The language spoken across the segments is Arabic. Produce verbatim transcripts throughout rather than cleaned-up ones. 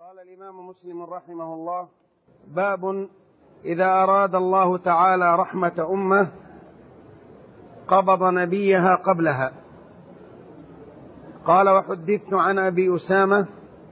قال الإمام مسلم رحمه الله: باب إذا أراد الله تعالى رحمة أمة قبض نبيها قبلها. قال: وحدثت عن أبي أسامة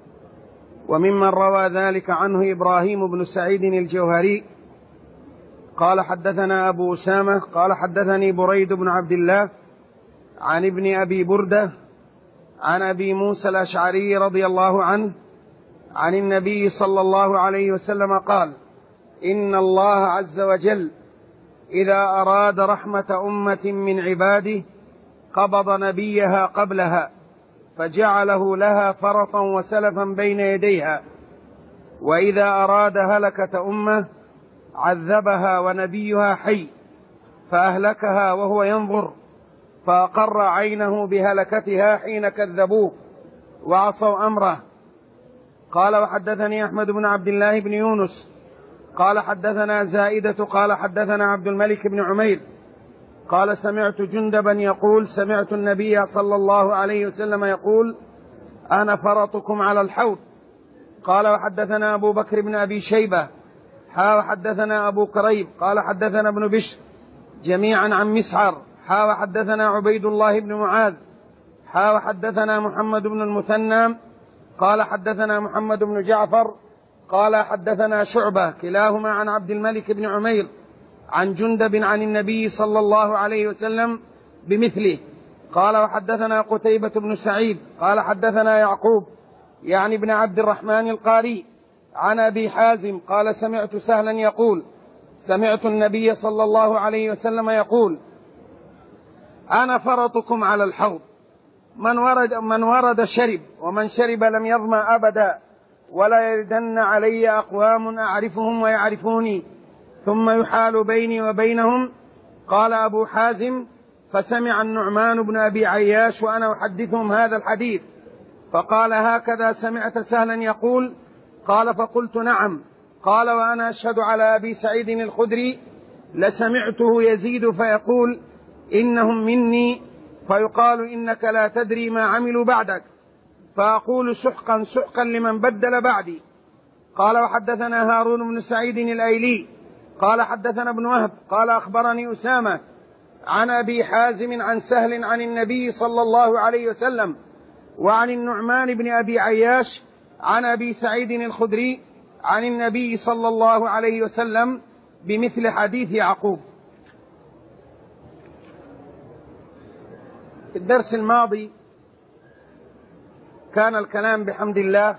وممن روى ذلك عنه إبراهيم بن سعيد الجوهري قال: حدثنا أبو أسامة قال: حدثني بريد بن عبد الله عن ابن أبي بردة عن أبي موسى الأشعري رضي الله عنه عن النبي صلى الله عليه وسلم قال: إن الله عز وجل إذا أراد رحمة أمة من عباده قبض نبيها قبلها فجعله لها فرطا وسلفا بين يديها، وإذا أراد هلكة أمة عذبها ونبيها حي فأهلكها وهو ينظر، فأقر عينه بهلكتها حين كذبوه وعصوا أمره. قال: وحدثني أحمد بن عبد الله بن يونس قال: حدثنا زائدة قال: حدثنا عبد الملك بن عمير قال: سمعت جندبا يقول: سمعت النبي صلى الله عليه وسلم يقول: أنا فرطكم على الحوض. قال: وحدثنا أبو بكر بن أبي شيبة حا وحدثنا أبو كريب قال: حدثنا ابن بشر جميعا عن مسعر حا وحدثنا عبيد الله بن معاذ حا وحدثنا محمد بن المثنى قال: حدثنا محمد بن جعفر قال: حدثنا شعبة كلاهما عن عبد الملك بن عمير عن جندب عن النبي صلى الله عليه وسلم بمثله. قال: وحدثنا قتيبة بن سعيد قال: حدثنا يعقوب يعني ابن عبد الرحمن القاري عن أبي حازم قال: سمعت سهلا يقول: سمعت النبي صلى الله عليه وسلم يقول: أنا فرطكم على الحوض، من ورد, من ورد شرب، ومن شرب لم يظمأ أبدا، ولا يردن علي أقوام أعرفهم ويعرفوني ثم يحال بيني وبينهم. قال أبو حازم: فسمع النعمان بن أبي عياش وأنا أحدثهم هذا الحديث فقال: هكذا سمعت سهلا يقول؟ قال: فقلت: نعم. قال: وأنا أشهد على أبي سعيد الخدري لسمعته يزيد فيقول: إنهم مني، فيقال: إنك لا تدري ما عملوا بعدك، فأقول: سحقا سحقا لمن بدل بعدي. قال: وحدثنا هارون بن سعيد الأيلي قال: حدثنا ابن وهب قال: أخبرني أسامة عن أبي حازم عن سهل عن النبي صلى الله عليه وسلم وعن النعمان بن أبي عياش عن أبي سعيد الخدري عن النبي صلى الله عليه وسلم بمثل حديث يعقوب. في الدرس الماضي كان الكلام بحمد الله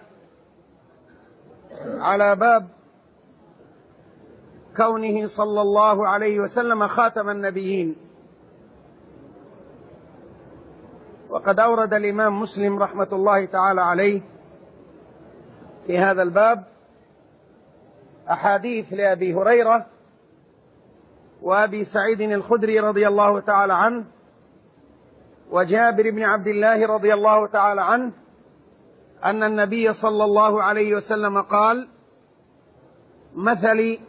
على باب كونه صلى الله عليه وسلم خاتم النبيين، وقد أورد الإمام مسلم رحمة الله تعالى عليه في هذا الباب أحاديث لأبي هريرة وأبي سعيد الخدري رضي الله تعالى عنه وجابر بن عبد الله رضي الله تعالى عنه أن النبي صلى الله عليه وسلم قال: مثلي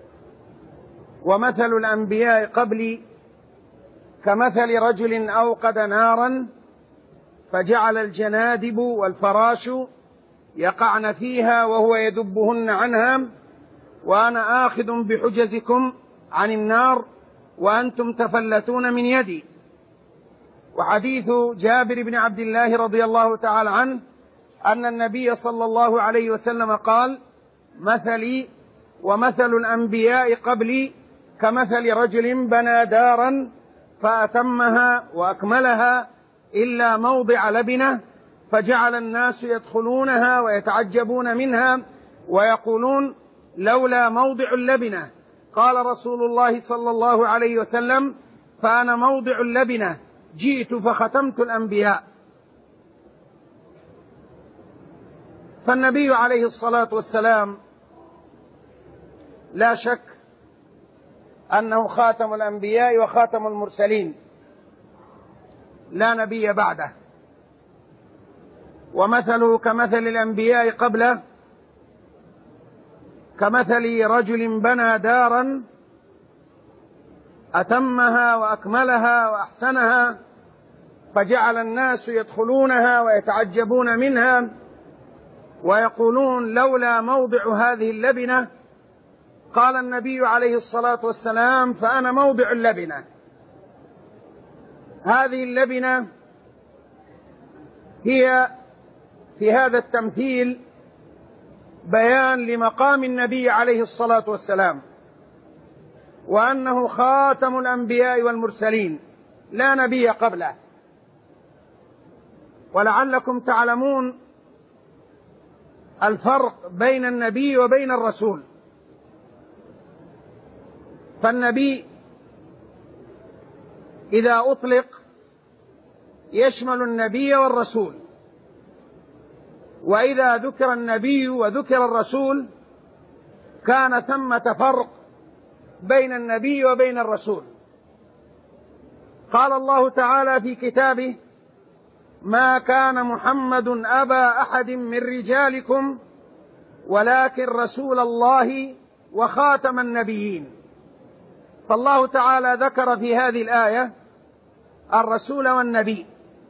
ومثل الأنبياء قبلي كمثل رجل أوقد نارا فجعل الجنادب والفراش يقعن فيها وهو يدبهن عنها، وأنا آخذ بحجزكم عن النار وأنتم تفلتون من يدي. وحديث جابر بن عبد الله رضي الله تعالى عنه أن النبي صلى الله عليه وسلم قال: مثلي ومثل الأنبياء قبلي كمثل رجل بنى دارا فأتمها وأكملها إلا موضع لبنة، فجعل الناس يدخلونها ويتعجبون منها ويقولون: لولا موضع اللبنة. قال رسول الله صلى الله عليه وسلم: فأنا موضع اللبنة، جئت فختمت الأنبياء. فالنبي عليه الصلاة والسلام لا شك أنه خاتم الأنبياء وخاتم المرسلين، لا نبي بعده، ومثله كمثل الأنبياء قبله كمثل رجل بنى دارا أتمها وأكملها وأحسنها، فجعل الناس يدخلونها ويتعجبون منها ويقولون لولا موضع هذه اللبنة، قال النبي عليه الصلاة والسلام: فأنا موضع اللبنة. هذه اللبنة هي في هذا التمثيل بيان لمقام النبي عليه الصلاة والسلام، وأنه خاتم الأنبياء والمرسلين لا نبي قبله. ولعلكم تعلمون الفرق بين النبي وبين الرسول. فالنبي إذا أطلق يشمل النبي والرسول، وإذا ذكر النبي وذكر الرسول كان ثمة فرق بين النبي وبين الرسول. قال الله تعالى في كتابه: ما كان محمد أبا أحد من رجالكم ولكن رسول الله وخاتم النبيين. فالله تعالى ذكر في هذه الآية الرسول والنبي.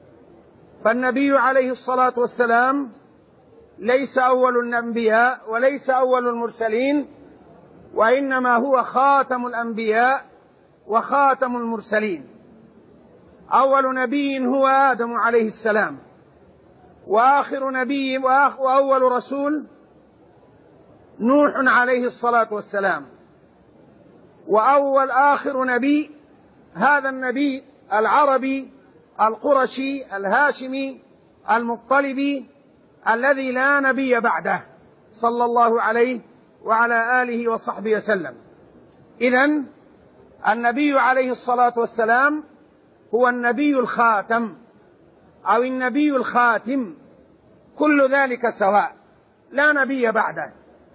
فالنبي عليه الصلاة والسلام ليس أول الأنبياء وليس أول المرسلين، وإنما هو خاتم الأنبياء وخاتم المرسلين. أول نبي هو آدم عليه السلام، وآخر نبي وأول رسول نوح عليه الصلاة والسلام، وأول آخر نبي هذا النبي العربي القرشي الهاشمي المطلبي الذي لا نبي بعده، صلى الله عليه وعلى آله وصحبه وسلم. إذن النبي عليه الصلاة والسلام هو النبي الخاتم أو النبي الخاتم، كل ذلك سواء، لا نبي بعده.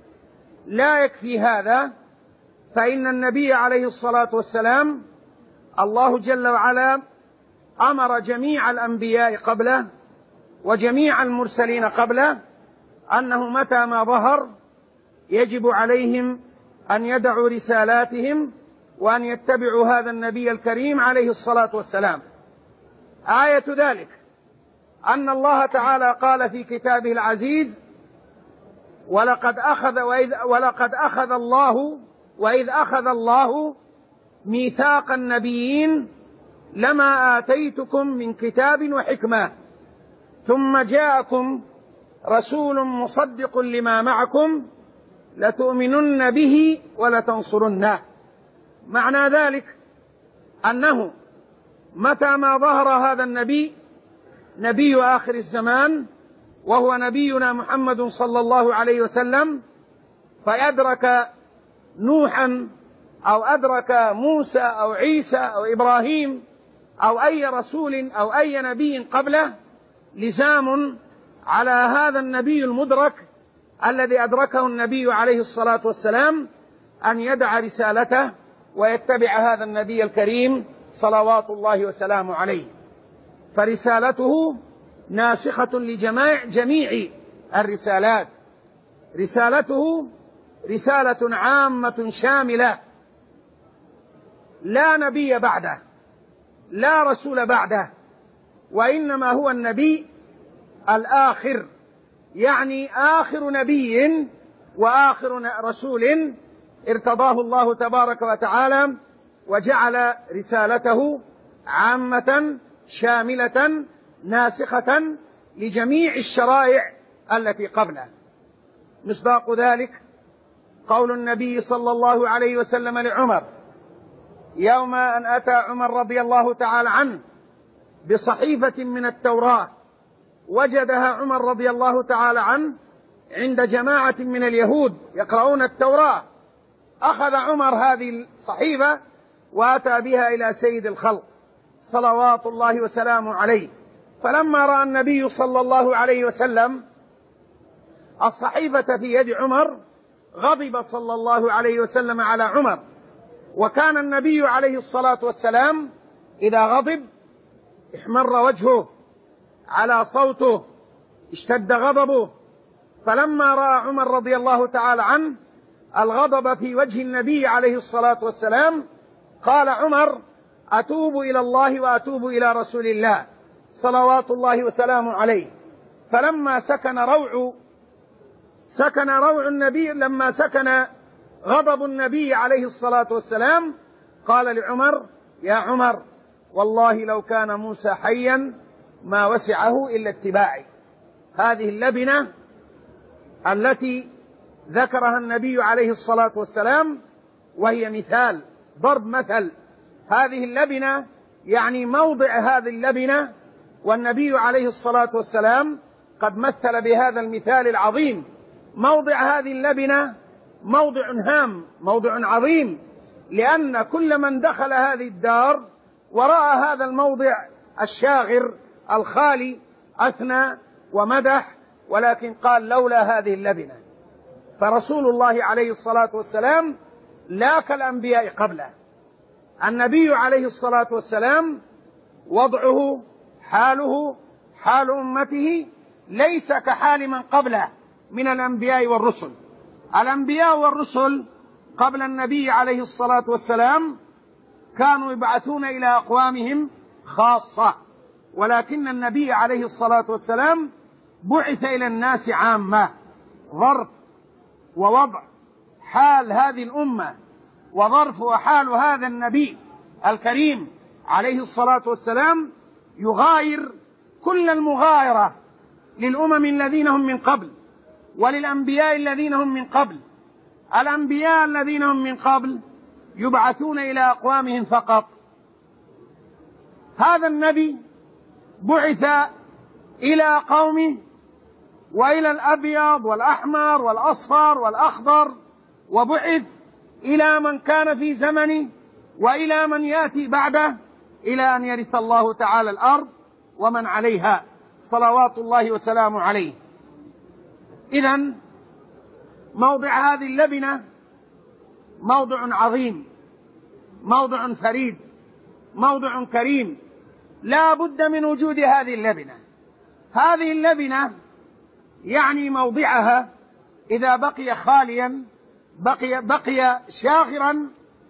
لا يكفي هذا، فإن النبي عليه الصلاة والسلام الله جل وعلا أمر جميع الأنبياء قبله وجميع المرسلين قبله أنه متى ما ظهر يجب عليهم أن يدعوا رسالاتهم وأن يتبعوا هذا النبي الكريم عليه الصلاة والسلام. آية ذلك أن الله تعالى قال في كتابه العزيز: ولقد أخذ وإذ ولقد أخذ الله وإذ أخذ الله ميثاق النبيين لما آتيتكم من كتاب وحكمة ثم جاءكم رسول مصدق لما معكم لتؤمنن به ولتنصرنه. معنى ذلك أنه متى ما ظهر هذا النبي، نبي آخر الزمان وهو نبينا محمد صلى الله عليه وسلم، فيدرك نوحا أو أدرك موسى أو عيسى أو إبراهيم أو أي رسول أو أي نبي قبله، لزام على هذا النبي المدرك الذي أدركه النبي عليه الصلاة والسلام أن يدع رسالته ويتبع هذا النبي الكريم صلوات الله وسلامه عليه. فرسالته ناسخة لجميع جميع الرسالات. رسالته رسالة عامة شاملة، لا نبي بعده لا رسول بعده، وإنما هو النبي الآخر، يعني آخر نبي وآخر رسول ارتضاه الله تبارك وتعالى وجعل رسالته عامة شاملة ناسخة لجميع الشرائع التي قبله. مصداق ذلك قول النبي صلى الله عليه وسلم لعمر يوم أن أتى عمر رضي الله تعالى عنه بصحيفة من التوراة، وجدها عمر رضي الله تعالى عنه عند جماعة من اليهود يقرؤون التوراة. أخذ عمر هذه الصحيفة وأتى بها إلى سيد الخلق صلوات الله وسلامه عليه. فلما رأى النبي صلى الله عليه وسلم الصحيفة في يد عمر غضب صلى الله عليه وسلم على عمر. وكان النبي عليه الصلاة والسلام إذا غضب احمر وجهه، على صوته، اشتد غضبه. فلما رأى عمر رضي الله تعالى عنه الغضب في وجه النبي عليه الصلاة والسلام قال عمر: أتوب إلى الله وأتوب إلى رسول الله صلوات الله وسلامه عليه. فلما سكن روع سكن روع النبي لما سكن غضب النبي عليه الصلاة والسلام قال لعمر: يا عمر، والله لو كان موسى حيا ما وسعه إلا اتباعي. هذه اللبنة التي ذكرها النبي عليه الصلاة والسلام وهي مثال، ضرب مثل. هذه اللبنة يعني موضع هذه اللبنة، والنبي عليه الصلاة والسلام قد مثل بهذا المثال العظيم. موضع هذه اللبنة موضع هام، موضع عظيم، لأن كل من دخل هذه الدار ورأى هذا الموضع الشاغر الخالي أثنى ومدح، ولكن قال: لولا هذه اللبنة. فرسول الله عليه الصلاة والسلام لا كالأنبياء قبله. النبي عليه الصلاة والسلام وضعه، حاله، حال أمته ليس كحال من قبله من الأنبياء والرسل. الأنبياء والرسل قبل النبي عليه الصلاة والسلام كانوا يبعثون إلى أقوامهم خاصة، ولكن النبي عليه الصلاة والسلام بعث إلى الناس عامة. ظرف ووضع حال هذه الأمة وظرف وحال هذا النبي الكريم عليه الصلاة والسلام يغاير كل المغايرة للأمم الذين هم من قبل وللأنبياء الذين هم من قبل. الأنبياء الذين هم من قبل يبعثون إلى أقوامهم فقط. هذا النبي بعث إلى قومه وإلى الأبيض والأحمر والأصفر والأخضر، وبعث إلى من كان في زمنه وإلى من يأتي بعده، إلى أن يرث الله تعالى الأرض ومن عليها صلوات الله وسلامه عليه. إذن موضع هذه اللبنة موضع عظيم، موضع فريد، موضع كريم، لا بد من وجود هذه اللبنة. هذه اللبنة يعني موضعها إذا بقي خاليا، بقي, بقي شاغرا،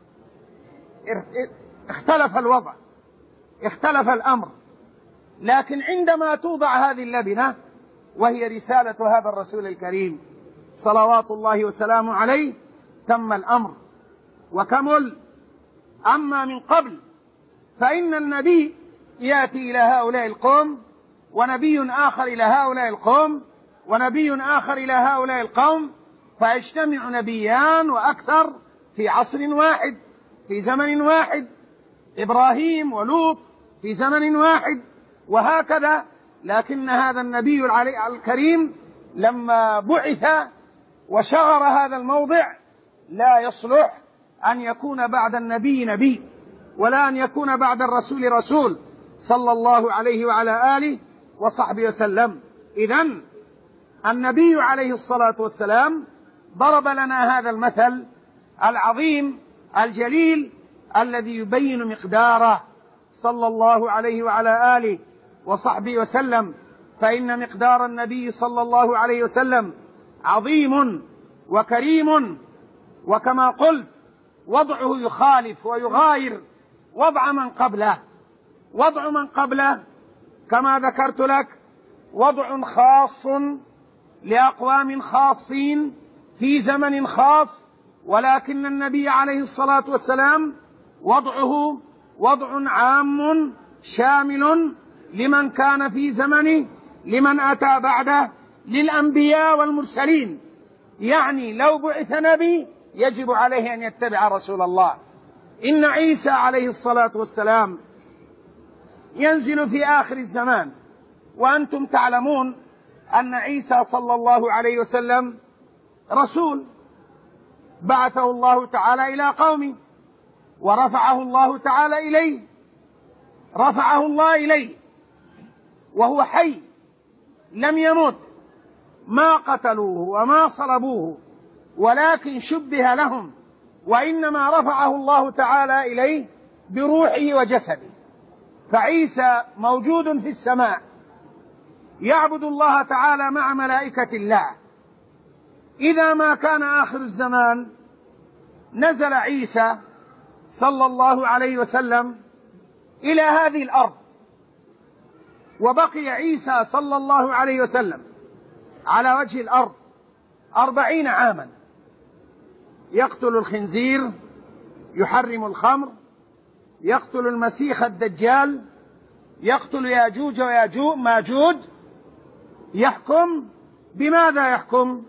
اختلف الوضع، اختلف الأمر. لكن عندما توضع هذه اللبنة وهي رسالة هذا الرسول الكريم صلوات الله وسلامه عليه تم الأمر وكمل. أما من قبل فإن النبي يأتي إلى هؤلاء القوم، ونبي آخر إلى هؤلاء القوم، ونبي آخر إلى هؤلاء القوم، فيجتمع نبيان وأكثر في عصر واحد، في زمن واحد. إبراهيم ولوط في زمن واحد، وهكذا. لكن هذا النبي الكريم لما بعث وشغر هذا الموضع لا يصلح أن يكون بعد النبي نبي، ولا أن يكون بعد الرسول رسول، صلى الله عليه وعلى آله وصحبه وسلم. إذن النبي عليه الصلاة والسلام ضرب لنا هذا المثل العظيم الجليل الذي يبين مقداره، صلى الله عليه وعلى آله وصحبه وسلم. فإن مقدار النبي صلى الله عليه وسلم عظيم وكريم، وكما قلت وضعه يخالف ويغاير وضع من قبله. وضع من قبله كما ذكرت لك وضع خاص لأقوام خاصين في زمن خاص، ولكن النبي عليه الصلاة والسلام وضعه وضع عام شامل لمن كان في زمنه، لمن أتى بعده، للأنبياء والمرسلين. يعني لو بعث نبي يجب عليه أن يتبع رسول الله. إن عيسى عليه الصلاة والسلام ينزل في آخر الزمان، وأنتم تعلمون أن عيسى صلى الله عليه وسلم رسول بعثه الله تعالى إلى قومه، ورفعه الله تعالى إليه، رفعه الله إليه وهو حي لم يمت، ما قتلوه وما صلبوه، ولكن شبه لهم، وإنما رفعه الله تعالى إليه بروحه وجسده. فعيسى موجود في السماء يعبد الله تعالى مع ملائكة الله. إذا ما كان آخر الزمان نزل عيسى صلى الله عليه وسلم إلى هذه الأرض، وبقي عيسى صلى الله عليه وسلم على وجه الأرض أربعين عاما يقتل الخنزير، يحرم الخمر، يقتل المسيح الدجال، يقتل ياجوج وياجوج ماجوج، يحكم بماذا؟ يحكم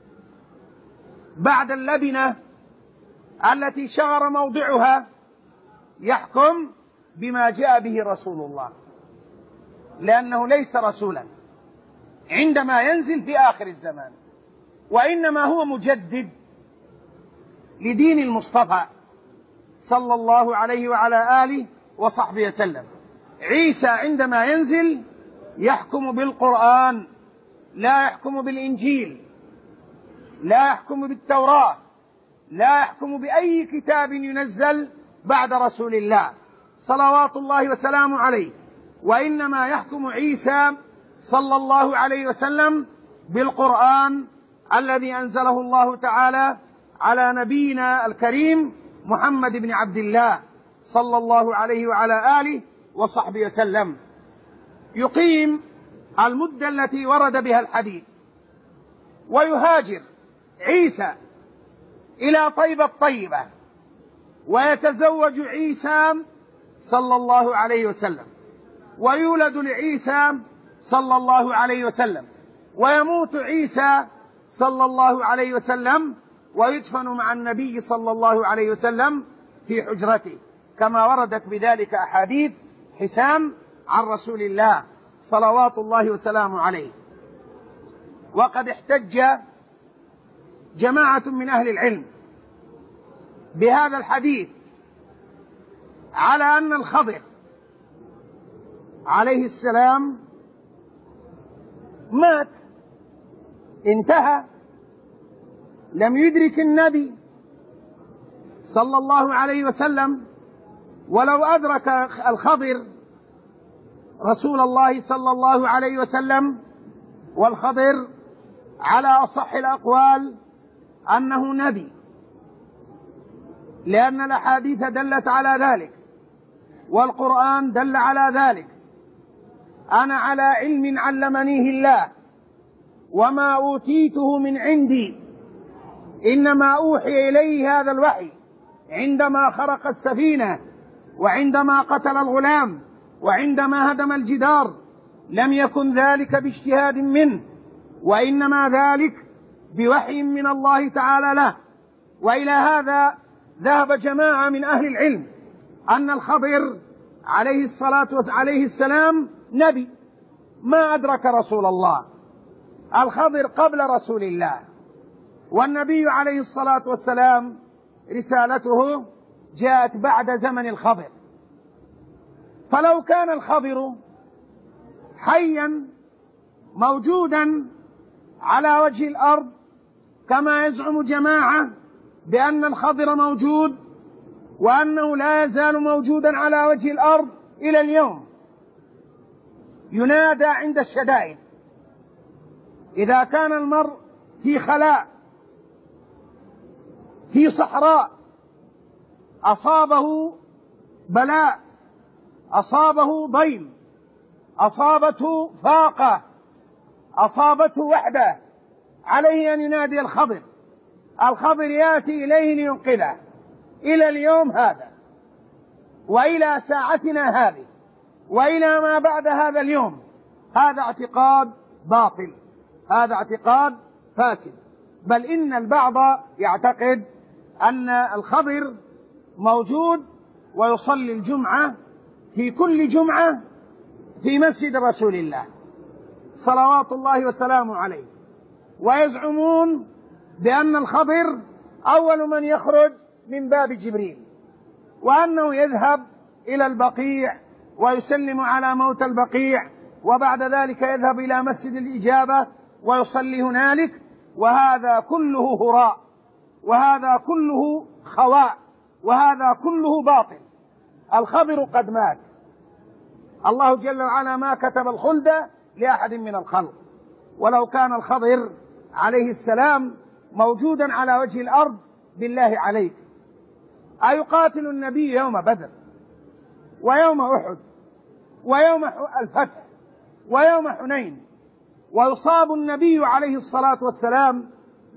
بعد اللبنة التي شغر موضعها، يحكم بما جاء به رسول الله، لأنه ليس رسولا عندما ينزل في آخر الزمان، وإنما هو مجدد لدين المصطفى صلى الله عليه وعلى آله وصحبه وسلم. عيسى عندما ينزل يحكم بالقرآن، لا يحكم بالإنجيل، لا يحكم بالتوراة، لا يحكم بأي كتاب ينزل بعد رسول الله صلوات الله وسلامه عليه، وإنما يحكم عيسى صلى الله عليه وسلم بالقرآن الذي أنزله الله تعالى على نبينا الكريم محمد بن عبد الله صلى الله عليه وعلى آله وصحبه وسلم. يقيم المدة التي ورد بها الحديث، ويهاجر عيسى إلى طيبة الطيبة، ويتزوج عيسى صلى الله عليه وسلم، ويولد لعيسى صلى الله عليه وسلم، ويموت عيسى صلى الله عليه وسلم، ويدفن مع النبي صلى الله عليه وسلم في حجرته، كما وردت بذلك أحاديث حسام عن رسول الله صلوات الله وسلامه عليه. وقد احتج جماعة من أهل العلم بهذا الحديث على أن الخضر عليه السلام مات، انتهى، لم يدرك النبي صلى الله عليه وسلم، ولو أدرك الخضر رسول الله صلى الله عليه وسلم، والخضر على أصح الأقوال أنه نبي، لأن الأحاديث دلت على ذلك والقرآن دل على ذلك. أنا على علم علمنيه الله وما أوتيته من عندي، إنما أوحي إليه هذا الوحي عندما خرق السفينة، وعندما قتل الغلام، وعندما هدم الجدار، لم يكن ذلك باجتهاد منه، وإنما ذلك بوحي من الله تعالى له. وإلى هذا ذهب جماعة من أهل العلم أن الخضر عليه الصلاة عليه السلام نبي، ما أدرك رسول الله. الخضر قبل رسول الله، والنبي عليه الصلاة والسلام رسالته جاءت بعد زمن الخضر. فلو كان الخضر حيا موجودا على وجه الأرض كما يزعم جماعة بأن الخضر موجود وأنه لا يزال موجودا على وجه الأرض إلى اليوم، ينادى عند الشدائد. إذا كان المرء في خلاء في صحراء، أصابه بلاء، أصابه ضيم، أصابته فاقة، أصابته وحدة، عليه أن ينادي الخضر. الخضر يأتي إليه لينقذه إلى اليوم هذا، وإلى ساعتنا هذه، وإلى ما بعد هذا اليوم. هذا اعتقاد باطل، هذا اعتقاد فاسد. بل إن البعض يعتقد أن الخضر موجود ويصلي الجمعة في كل جمعة في مسجد رسول الله صلوات الله وسلامه عليه، ويزعمون بأن الخضر أول من يخرج من باب جبريل، وأنه يذهب إلى البقيع ويسلم على موت البقيع، وبعد ذلك يذهب إلى مسجد الإجابة ويصلي هنالك. وهذا كله هراء، وهذا كله خواء، وهذا كله باطل. الخضر قد مات، الله جل وعلا ما كتب الخلد لأحد من الخلق. ولو كان الخضر عليه السلام موجودا على وجه الأرض، بالله عليك أيقاتل النبي يوم بدر ويوم أحد ويوم الفتح ويوم حنين، ويصاب النبي عليه الصلاة والسلام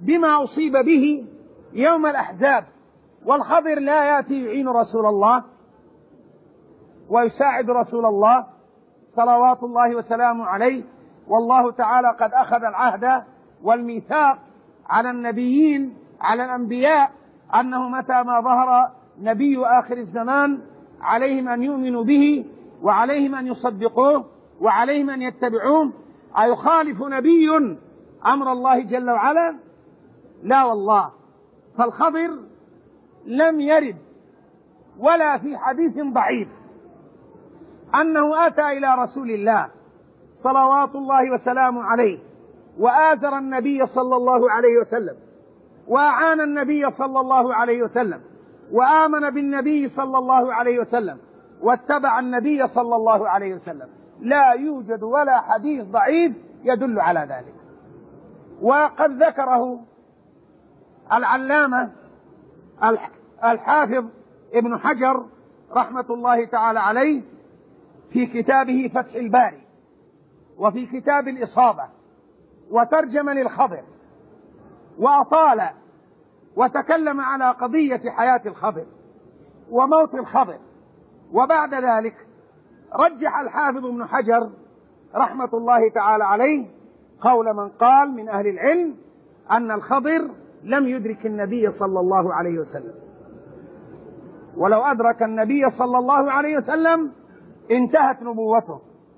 بما أصيب به يوم الأحزاب، والخضر لا يأتي يعين رسول الله ويساعد رسول الله صلوات الله وسلامه عليه، والله تعالى قد أخذ العهد والميثاق على النبيين على الأنبياء أنه متى ما ظهر نبي آخر الزمان عليهم أن يؤمنوا به وعليهم أن يصدقوه وعليهم أن يتبعوه. أيخالف نبي أمر الله جل وعلا؟ لا والله. فالخضر لم يرد ولا في حديث ضعيف أنه أتى إلى رسول الله صلوات الله وسلامه عليه وآزر النبي صلى الله عليه وسلم وأعان النبي صلى الله عليه وسلم وآمن بالنبي صلى الله عليه وسلم واتبع النبي صلى الله عليه وسلم. لا يوجد ولا حديث ضعيف يدل على ذلك. وقد ذكره العلامة الحافظ ابن حجر رحمة الله تعالى عليه في كتابه فتح الباري وفي كتاب الإصابة، وترجم للخضر وأطال وتكلم على قضية حياة الخضر وموت الخضر. وبعد ذلك رجح الحافظ ابن حجر رحمة الله تعالى عليه قول من قال من أهل العلم أن الخضر لم يدرك النبي صلى الله عليه وسلم، ولو أدرك النبي صلى الله عليه وسلم انتهت نبوته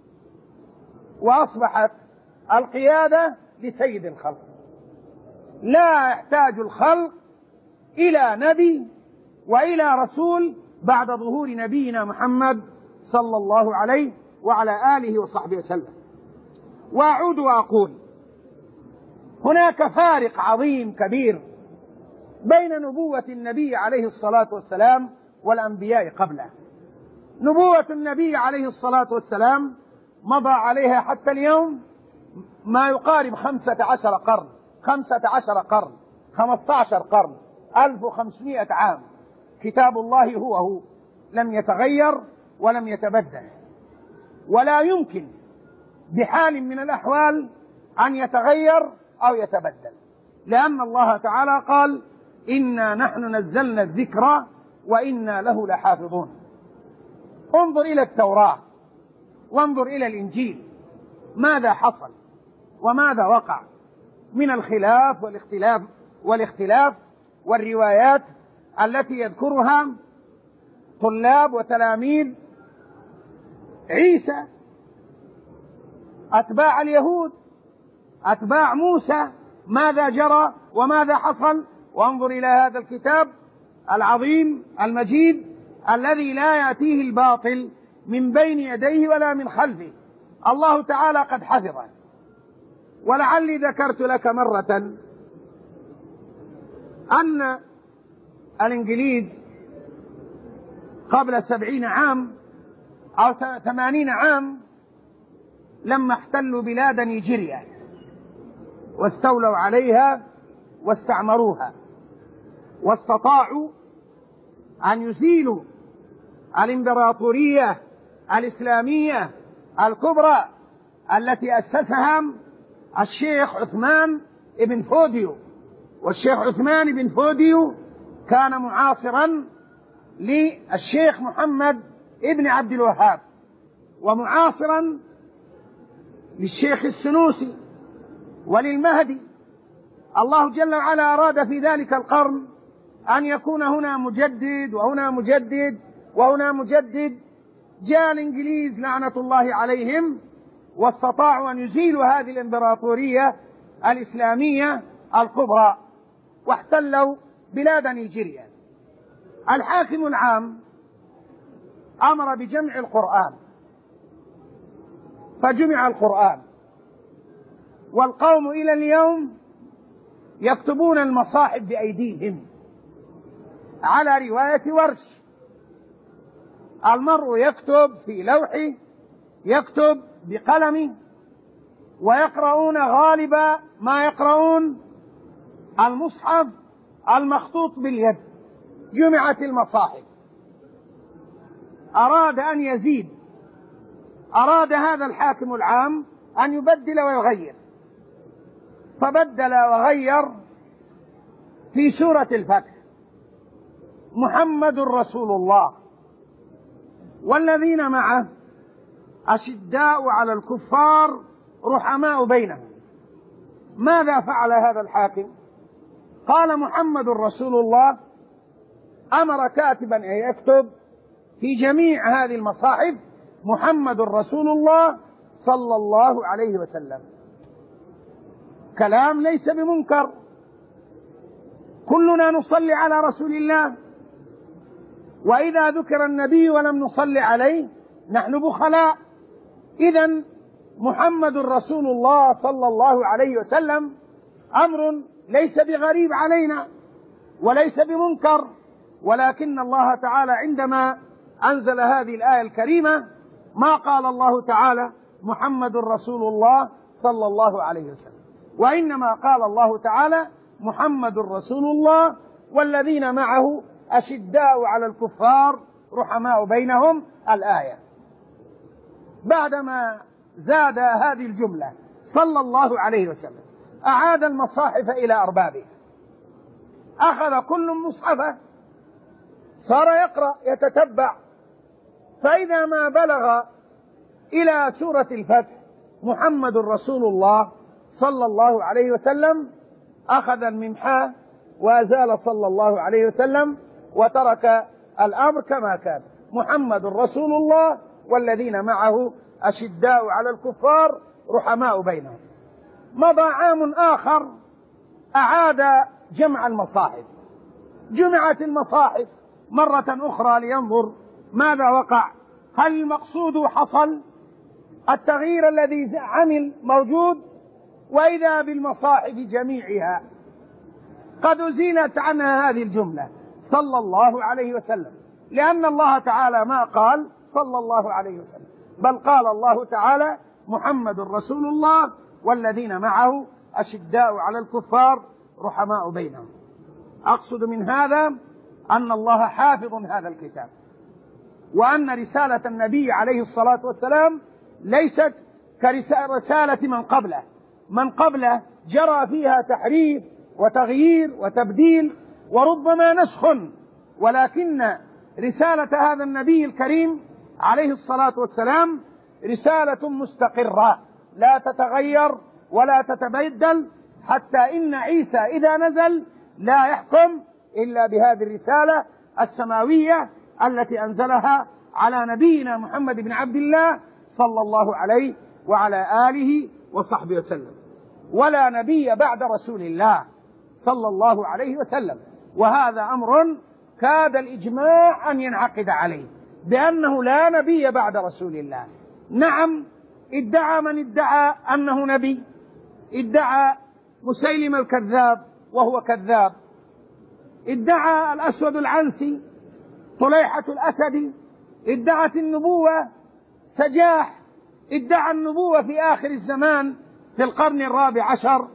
وأصبحت القيادة لسيد الخلق. لا يحتاج الخلق إلى نبي وإلى رسول بعد ظهور نبينا محمد صلى الله عليه وعلى آله وصحبه وسلم. وأعود وأقول هناك فارق عظيم كبير بين نبوة النبي عليه الصلاة والسلام والأنبياء قبله. نبوة النبي عليه الصلاة والسلام مضى عليها حتى اليوم ما يقارب خمسة عشر قرن خمسة عشر قرن خمسة عشر قرن ألف وخمسمائة عام. كتاب الله هو هو لم يتغير ولم يتبدل، ولا يمكن بحال من الأحوال أن يتغير أو يتبدل، لأن الله تعالى قال إنا نحن نزلنا الذكر وإنا له لحافظون. انظر إلى التوراة وانظر إلى الإنجيل، ماذا حصل وماذا وقع من الخلاف والاختلاف والاختلاف والروايات التي يذكرها طلاب وتلاميذ عيسى أتباع اليهود أتباع موسى، ماذا جرى وماذا حصل. وانظر إلى هذا الكتاب العظيم المجيد الذي لا يأتيه الباطل من بين يديه ولا من خلفه، الله تعالى قد حفظه. ولعلي ذكرت لك مرة أن الإنجليز قبل سبعين عام أو ثمانين عام لما احتلوا بلاد نيجيريا واستولوا عليها واستعمروها، واستطاعوا أن يزيلوا الإمبراطورية الإسلامية الكبرى التي أسسها الشيخ عثمان بن فوديو. والشيخ عثمان بن فوديو كان معاصرا للشيخ محمد ابن عبد الوهاب ومعاصرا للشيخ السنوسي وللمهدي. الله جل وعلا أراد في ذلك القرن أن يكون هنا مجدد وهنا مجدد وهنا مجدد. جاء الإنجليز لعنة الله عليهم واستطاعوا أن يزيلوا هذه الإمبراطورية الإسلامية الكبرى واحتلوا بلاد نيجيريا. الحاكم العام أمر بجمع القرآن فجمع القرآن، والقوم إلى اليوم يكتبون المصاحف بأيديهم على رواية ورش. المرء يكتب في لوحه يكتب بقلمه، ويقرؤون غالبا ما يقرؤون المصحف المخطوط باليد. جمعت المصاحف. أراد أن يزيد، أراد هذا الحاكم العام أن يبدل ويغير، فبدل وغير في سورة الفتح: محمد رسول الله والذين معه أشداء على الكفار رحماء بينهم. ماذا فعل هذا الحاكم؟ قال محمد رسول الله، أمر كاتبا أن يكتب في جميع هذه المصاحف محمد رسول الله صلى الله عليه وسلم. كلام ليس بمنكر، كلنا نصلي على رسول الله، وإذا ذكر النبي ولم نصلي عليه نحن بخلاء. إذن محمد رسول الله صلى الله عليه وسلم أمر ليس بغريب علينا وليس بمنكر، ولكن الله تعالى عندما أنزل هذه الآية الكريمة ما قال الله تعالى محمد رسول الله صلى الله عليه وسلم، وإنما قال الله تعالى محمد رسول الله والذين معه أشداء على الكفار رحماء بينهم، الآية. بعدما زاد هذه الجملة صلى الله عليه وسلم أعاد المصاحف إلى أربابها، أخذ كل مصحفه، صار يقرأ يتتبع، فإذا ما بلغ إلى سورة الفتح محمد رسول الله صلى الله عليه وسلم أخذ الممحاة وأزال صلى الله عليه وسلم وترك الأمر كما كان: محمد رسول الله والذين معه أشداء على الكفار رحماء بينهم. مضى عام آخر أعاد جمع المصاحف، جمعت المصاحف مرة أخرى لينظر ماذا وقع، هل المقصود حصل، التغيير الذي عمل موجود، وإذا بالمصاحف جميعها قد أزيلت عنها هذه الجملة صلى الله عليه وسلم، لأن الله تعالى ما قال صلى الله عليه وسلم، بل قال الله تعالى محمد رسول الله والذين معه أشداء على الكفار رحماء بينهم. أقصد من هذا أن الله حافظ هذا الكتاب، وأن رسالة النبي عليه الصلاة والسلام ليست كرسالة من قبله. من قبله جرى فيها تحريف وتغيير وتبديل وربما نسخ، ولكن رسالة هذا النبي الكريم عليه الصلاة والسلام رسالة مستقرة لا تتغير ولا تتبدل، حتى إن عيسى إذا نزل لا يحكم إلا بهذه الرسالة السماوية التي أنزلها على نبينا محمد بن عبد الله صلى الله عليه وعلى آله وصحبه وسلم. ولا نبي بعد رسول الله صلى الله عليه وسلم، وهذا أمر كاد الإجماع أن ينعقد عليه بأنه لا نبي بعد رسول الله. نعم، ادعى من ادعى أنه نبي، ادعى مسيلم الكذاب وهو كذاب، ادعى الأسود العنسي، طليحة الأسدي، ادعت النبوة سجاح، ادعى النبوة في آخر الزمان في القرن الرابع عشر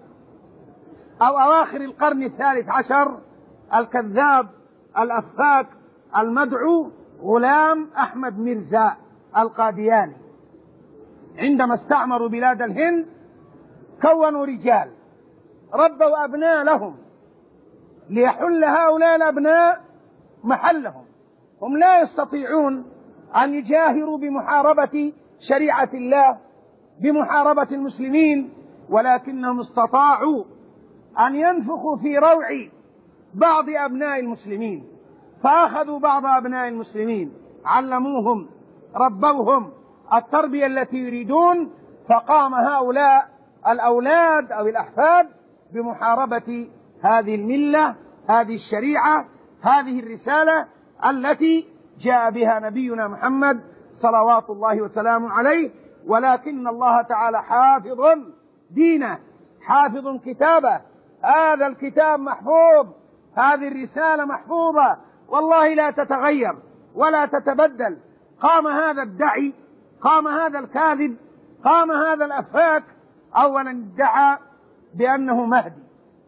أو أواخر القرن الثالث عشر الكذاب الأفاك المدعو غلام أحمد ميرزا القادياني. عندما استعمروا بلاد الهند كونوا رجال ربوا أبناء لهم ليحل هؤلاء الأبناء محلهم. هم لا يستطيعون أن يجاهروا بمحاربة شريعة الله، بمحاربة المسلمين، ولكنهم استطاعوا أن ينفخوا في روع بعض أبناء المسلمين، فأخذوا بعض أبناء المسلمين علموهم ربوهم التربية التي يريدون، فقام هؤلاء الأولاد أو الأحفاد بمحاربة هذه الملة، هذه الشريعة، هذه الرسالة التي جاء بها نبينا محمد صلوات الله وسلامه عليه. ولكن الله تعالى حافظ دينه، حافظ كتابه، هذا الكتاب محفوظ، هذه الرسالة محفوظة والله لا تتغير ولا تتبدل. قام هذا الدعي، قام هذا الكاذب، قام هذا الأفاك، أولا ادعى بأنه مهدي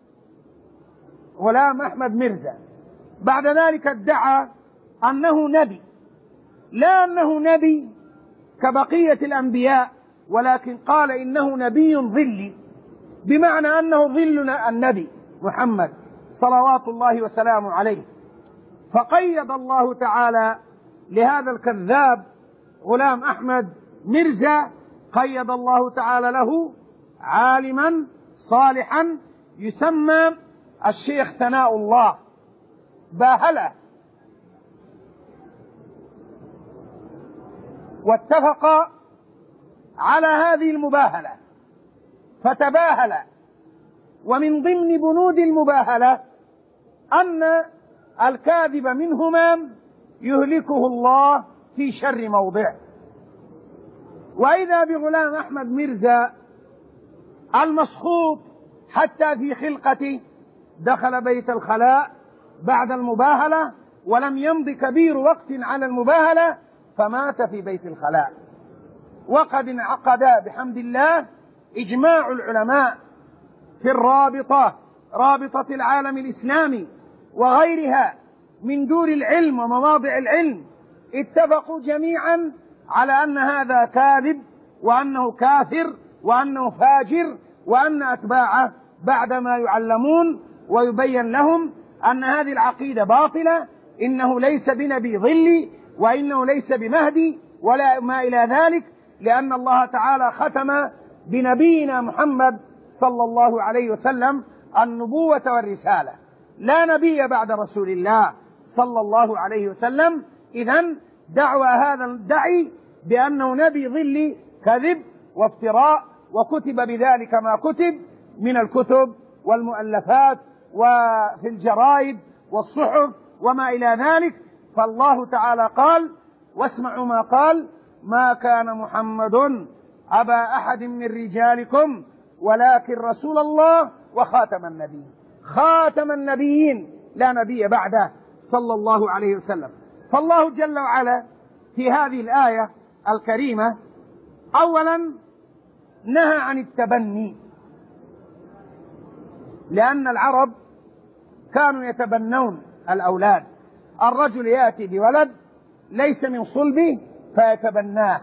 غلام أحمد ميرزا، بعد ذلك ادعى أنه نبي، لا أنه نبي كبقية الأنبياء، ولكن قال إنه نبي ظلي، بمعنى أنه ظل النبي محمد صلوات الله وسلامه عليه. فقيد الله تعالى لهذا الكذاب غلام أحمد ميرزا، قيد الله تعالى له عالما صالحا يسمى الشيخ ثناء الله، باهله واتفق على هذه المباهلة فتباهل. ومن ضمن بنود المباهلة أن الكاذب منهما يهلكه الله في شر موضع. وإذا بغلام أحمد ميرزا المسخوط حتى في خلقته دخل بيت الخلاء بعد المباهلة، ولم يمض كبير وقت على المباهلة فمات في بيت الخلاء. وقد انعقد بحمد الله إجماع العلماء في الرابطة، رابطة العالم الإسلامي وغيرها من دور العلم ومواضع العلم، اتفقوا جميعا على أن هذا كاذب وأنه كافر وأنه فاجر، وأن أتباعه بعدما يعلمون ويبين لهم أن هذه العقيدة باطلة، إنه ليس بنبي ظلي وإنه ليس بمهدي ولا ما إلى ذلك، لأن الله تعالى ختم بنبينا محمد صلى الله عليه وسلم النبوة والرسالة، لا نبي بعد رسول الله صلى الله عليه وسلم. إذن دعوى هذا الدعي بأنه نبي ظلي كذب وافتراء، وكتب بذلك ما كتب من الكتب والمؤلفات وفي الجرائد والصحف وما إلى ذلك. فالله تعالى قال: واسمعوا ما قال: ما كان محمد أبا أحد من رجالكم ولكن رسول الله وخاتم النبيين. خاتم النبيين، لا نبي بعده صلى الله عليه وسلم. فالله جل وعلا في هذه الآية الكريمة أولا نهى عن التبني، لأن العرب كانوا يتبنون الأولاد، الرجل يأتي بولد ليس من صلبه فيتبناه.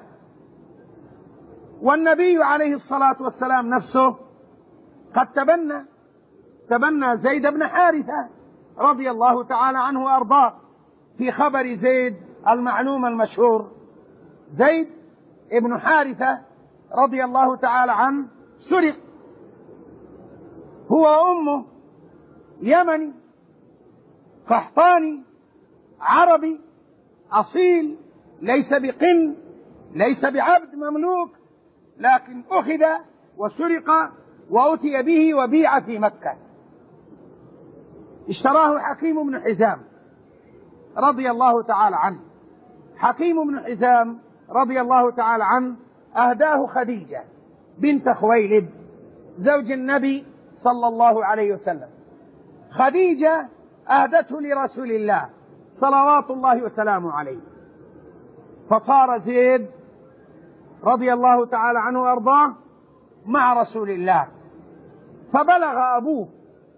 والنبي عليه الصلاة والسلام نفسه قد تبنى تبنى زيد بن حارثة رضي الله تعالى عنه وأرضاه. في خبر زيد المعلوم المشهور، زيد ابن حارثة رضي الله تعالى عنه سرق، هو وأمه يمني قحطاني عربي أصيل، ليس بقن ليس بعبد مملوك، لكن أخذ وسرق وأتي به وبيع في مكة. اشتراه حكيم بن حزام رضي الله تعالى عنه. حكيم بن حزام رضي الله تعالى عنه أهداه خديجة بنت خويلد زوج النبي صلى الله عليه وسلم. خديجة أهدته لرسول الله صلوات الله وسلامه عليه. فصار زيد رضي الله تعالى عنه وأرضاه مع رسول الله، فبلغ أبوه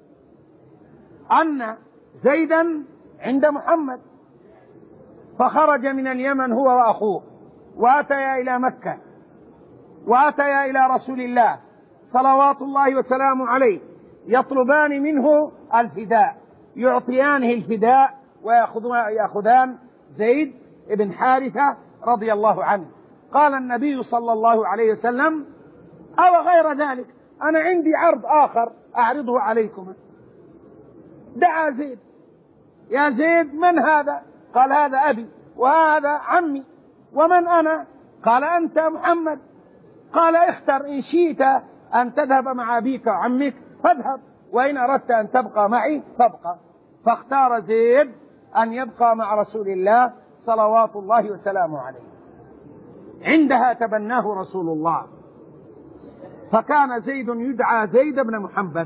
أن زيدا عند محمد، فخرج من اليمن هو وأخوه وأتيا إلى مكة وأتيا إلى رسول الله صلوات الله وسلامه عليه، يطلبان منه الفداء، يعطيانه الفداء ويأخذان زيد بن حارثة رضي الله عنه. قال النبي صلى الله عليه وسلم: أو غير ذلك، أنا عندي عرض آخر أعرضه عليكم. دعا زيد: يا زيد، من هذا؟ قال: هذا أبي وهذا عمي. ومن أنا؟ قال: أنت محمد. قال: اختر، إن شئت أن تذهب مع أبيك وعمك فاذهب، وإن أردت أن تبقى معي فابقى. فاختار زيد أن يبقى مع رسول الله صلوات الله وسلامه عليه. عندها تبناه رسول الله، فكان زيد يدعى زيد بن محمد،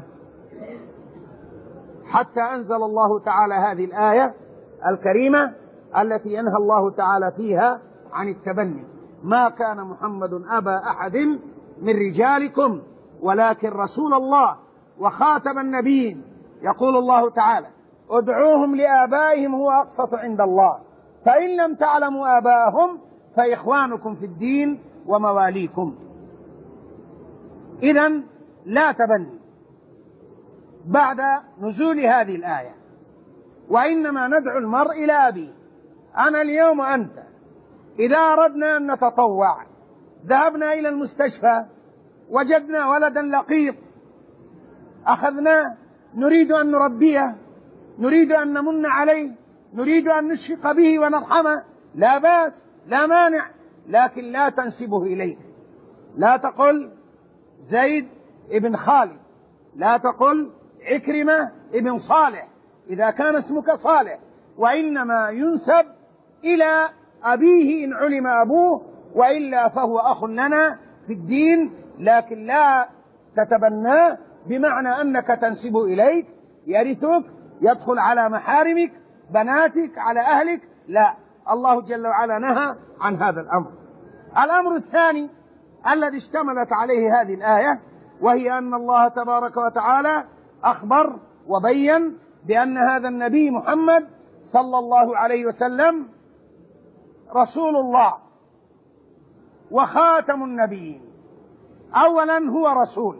حتى أنزل الله تعالى هذه الآية الكريمة التي ينهى الله تعالى فيها عن التبني: ما كان محمد أبا أحد من رجالكم ولكن رسول الله وخاتم النبيين. يقول الله تعالى: ادعوهم لآبائهم هو أقسط عند الله، فإن لم تعلموا آباءهم فإخوانكم في الدين ومواليكم. إذن لا تبني. بعد نزول هذه الآية، وإنما ندعو المرء إلى أبيه. أنا اليوم أنت إذا أردنا أن نتطوع ذهبنا إلى المستشفى وجدنا ولدا لقيط أخذناه نريد أن نربيه، نريد أن نمن عليه، نريد أن نشفق به ونرحمه، لا بأس لا مانع، لكن لا تنسبه إليه. لا تقل زيد ابن خالد، لا تقل عكرمة ابن صالح إذا كان اسمك صالح، وإنما ينسب إلى أبيه إن علم أبوه، وإلا فهو أخ لنا في الدين، لكن لا تتبناه بمعنى أنك تنسب إليك، يرثك، يدخل على محارمك، بناتك، على أهلك، لا. الله جل وعلا نهى عن هذا الأمر. الأمر الثاني الذي اشتملت عليه هذه الآية، وهي أن الله تبارك وتعالى أخبر وبين بأن هذا النبي محمد صلى الله عليه وسلم رسول الله وخاتم النبيين. أولا هو رسول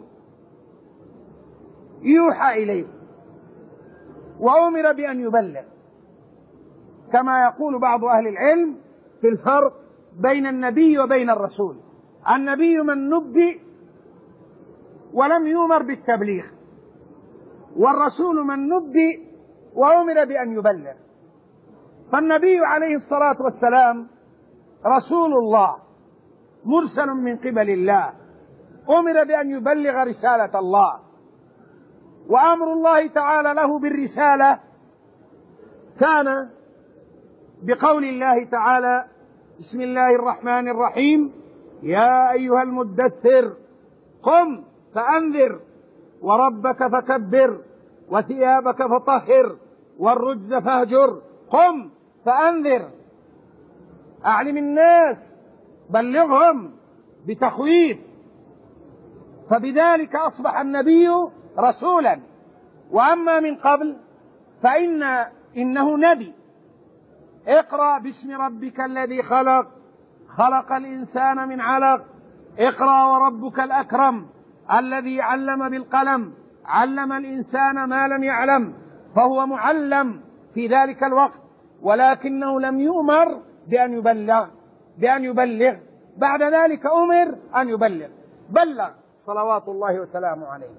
يوحى إليه وأمر بأن يبلغ، كما يقول بعض أهل العلم في الفرق بين النبي وبين الرسول. النبي من نبئ ولم يؤمر بالتبليغ، والرسول من نبئ وأمر بأن يبلغ. فالنبي عليه الصلاة والسلام رسول الله مرسل من قبل الله، أمر بأن يبلغ رسالة الله، وأمر الله تعالى له بالرسالة كان بقول الله تعالى: بسم الله الرحمن الرحيم، يا أيها المدثر قم فأنذر وربك فكبر وثيابك فطهر والرجز فاهجر. قم فأنذر، أعلم الناس، بلغهم بتخويف. فبذلك أصبح النبي رسولا. وأما من قبل فإن إنه نبي. اقرأ باسم ربك الذي خلق، خلق الإنسان من علق، اقرأ وربك الأكرم الذي علم بالقلم، علم الإنسان ما لم يعلم. فهو معلم في ذلك الوقت، ولكنه لم يؤمر بأن يبلغ بأن يبلغ بعد ذلك أمر أن يبلغ. بلغ صلوات الله وسلامه عليه،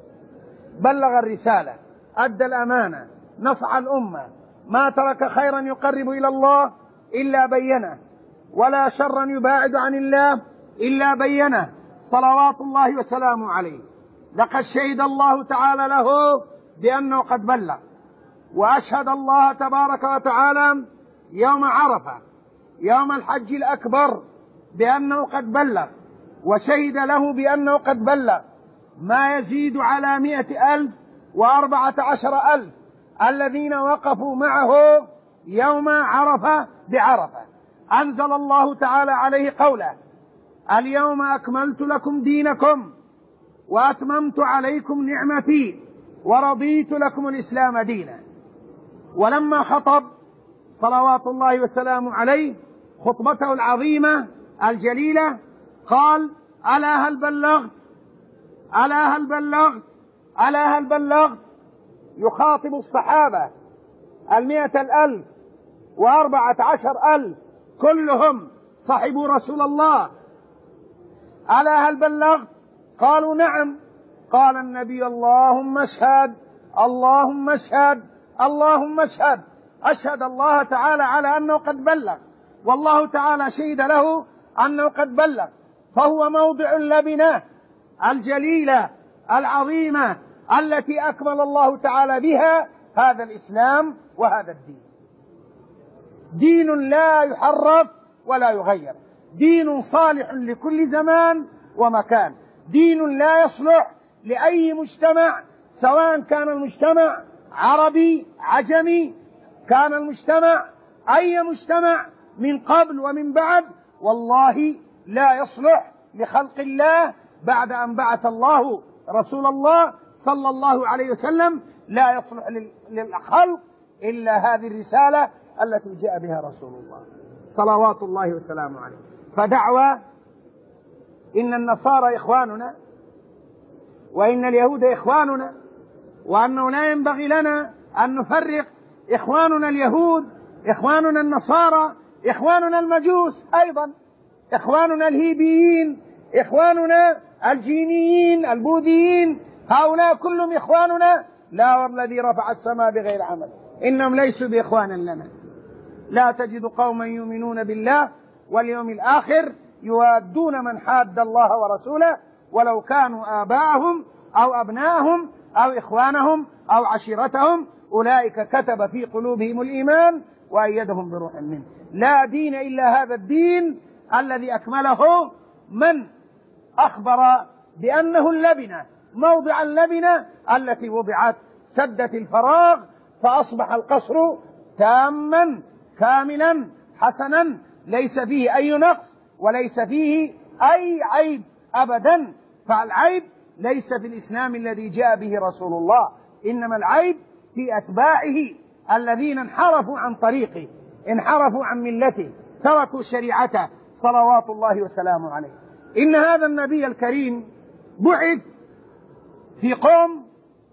بلغ الرسالة، أدى الأمانة، نصح الأمة، ما ترك خيرا يقرب إلى الله إلا بينه، ولا شرا يباعد عن الله إلا بينه، صلوات الله وسلامه عليه. لقد شهد الله تعالى له بأنه قد بلغ، وأشهد الله تبارك وتعالى يوم عرفة يوم الحج الأكبر بأنه قد بلغ، وشهد له بأنه قد بلغ ما يزيد على مئة ألف وأربعة عشر ألف الذين وقفوا معه يوم عرفة بعرفة. أنزل الله تعالى عليه قوله: اليوم أكملت لكم دينكم وأتممت عليكم نعمتي ورضيت لكم الإسلام دينا. ولما خطب صلوات الله وسلامه عليه خطبته العظيمة الجليلة قال: ألا هل بلغت ألا هل بلغت ألا هل بلغت يخاطب الصحابة المئة الألف وأربعة عشر ألف كلهم صحبوا رسول الله. ألا هل بلغت؟ قالوا: نعم. قال النبي: اللهم اشهد اللهم اشهد اللهم اشهد. أشهد الله تعالى على أنه قد بلغ، والله تعالى شهد له أنه قد بلغ. فهو موضع اللبنة الجليلة العظيمة التي أكمل الله تعالى بها هذا الإسلام وهذا الدين. دين لا يحرف ولا يغير، دين صالح لكل زمان ومكان، دين لا يصلح لأي مجتمع، سواء كان المجتمع عربي عجمي، كان المجتمع أي مجتمع من قبل ومن بعد، والله لا يصلح لخلق الله بعد أن بعث الله رسول الله صلى الله عليه وسلم. لا يصلح للخلق إلا هذه الرسالة التي جاء بها رسول الله صلوات الله وسلامه عليه. فدعوى إن النصارى إخواننا وإن اليهود إخواننا وأنه لا ينبغي لنا أن نفرق إخواننا اليهود، إخواننا النصارى، إخواننا المجوس، أيضا إخواننا الهيبيين، إخواننا الجينيين، البوذيين، هؤلاء كلهم إخواننا. لا والذي رفع السماء بغير عمل إنهم ليسوا بإخوانا لنا. لا تجد قوما يؤمنون بالله واليوم الآخر يوادون من حاد الله ورسوله ولو كانوا آباءهم أو أبناءهم أو إخوانهم أو عشيرتهم أولئك كتب في قلوبهم الإيمان وأيدهم بروح منه. لا دين إلا هذا الدين الذي أكمله من أخبر بأنه اللبنة، موضع اللبنة التي وضعت سدت الفراغ فأصبح القصر تاما كاملا حسنا ليس فيه أي نقص وليس فيه أي عيب أبدا. فالعيب ليس في الإسلام الذي جاء به رسول الله، إنما العيب في أتباعه الذين انحرفوا عن طريقه، انحرفوا عن ملته، تركوا شريعته صلوات الله وسلامه عليه. إن هذا النبي الكريم بعث في قوم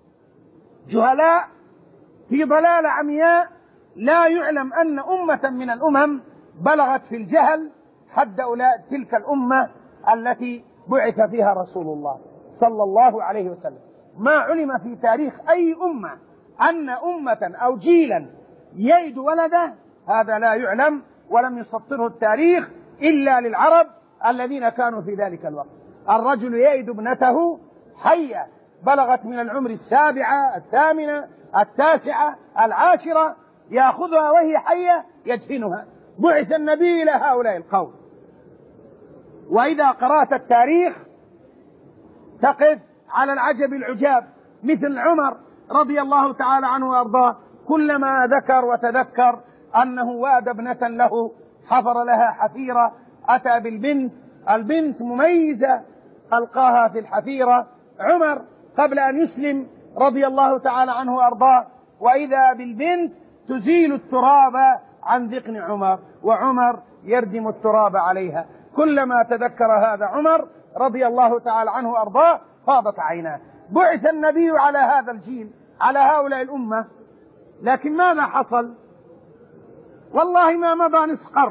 جهلاء في ضلالة عمياء، لا يعلم أن أمة من الأمم بلغت في الجهل حد أولئك تلك الأمة التي بعث فيها رسول الله صلى الله عليه وسلم. ما علم في تاريخ أي أمة أن أمة أو جيلا يلد ولده، هذا لا يعلم ولم يسطره التاريخ إلا للعرب الذين كانوا في ذلك الوقت. الرجل يلد ابنته حية بلغت من العمر السابعة الثامنة التاسعة العاشرة، يأخذها وهي حية يدفنها. بعث النبي إلى هؤلاء القوم. وإذا قرأت التاريخ تقف على العجب العجاب، مثل عمر رضي الله تعالى عنه وأرضاه، كلما ذكر وتذكر أنه واد ابنة له حفر لها حفيرة، أتى بالبنت، البنت مميزة ألقاها في الحفيرة. عمر قبل أن يسلم رضي الله تعالى عنه وأرضاه، وإذا بالبنت تزيل التراب عن ذقن عمر، وعمر يردم التراب عليها. كلما تذكر هذا عمر رضي الله تعالى عنه وأرضاه فاضت عيناه. بعث النبي على هذا الجيل، على هؤلاء الأمة، لكن ماذا حصل؟ والله ما مضى نصف قرن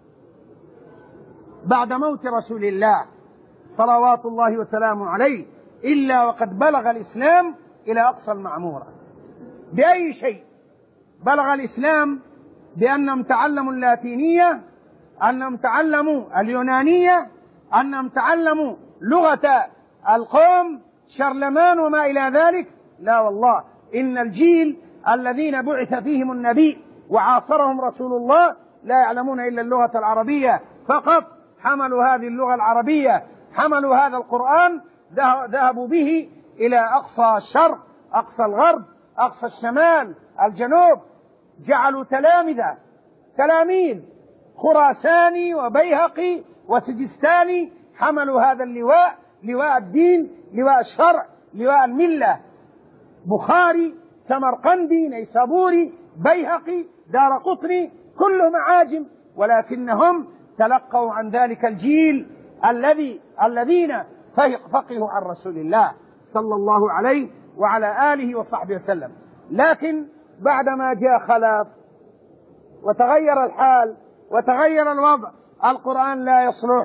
بعد موت رسول الله صلوات الله وسلامه عليه إلا وقد بلغ الإسلام إلى أقصى المعمورة. بأي شيء بلغ الإسلام؟ بأنهم تعلموا اللاتينية، أنهم تعلموا اليونانية، أنهم تعلموا لغة القوم شارلمان وما إلى ذلك. لا والله، إن الجيل الذين بعث فيهم النبي وعاصرهم رسول الله لا يعلمون إلا اللغة العربية فقط. حملوا هذه اللغة العربية، حملوا هذا القرآن، ذهبوا به إلى أقصى الشرق، أقصى الغرب، أقصى الشمال، الجنوب. جعلوا تلامذة، تلاميذ خراساني وبيهقي وسجستاني، حملوا هذا اللواء، لواء الدين، لواء الشرع، لواء الملة. بخاري، سمرقندي، نيسابوري، بيهقي، دارقطني، كلهم عاجم، ولكنهم تلقوا عن ذلك الجيل الذي الذين فقهوا عن رسول الله صلى الله عليه وعلى آله وصحبه وسلم. لكن بعدما جاء خلاف وتغير الحال وتغير الوضع، القرآن لا يصلح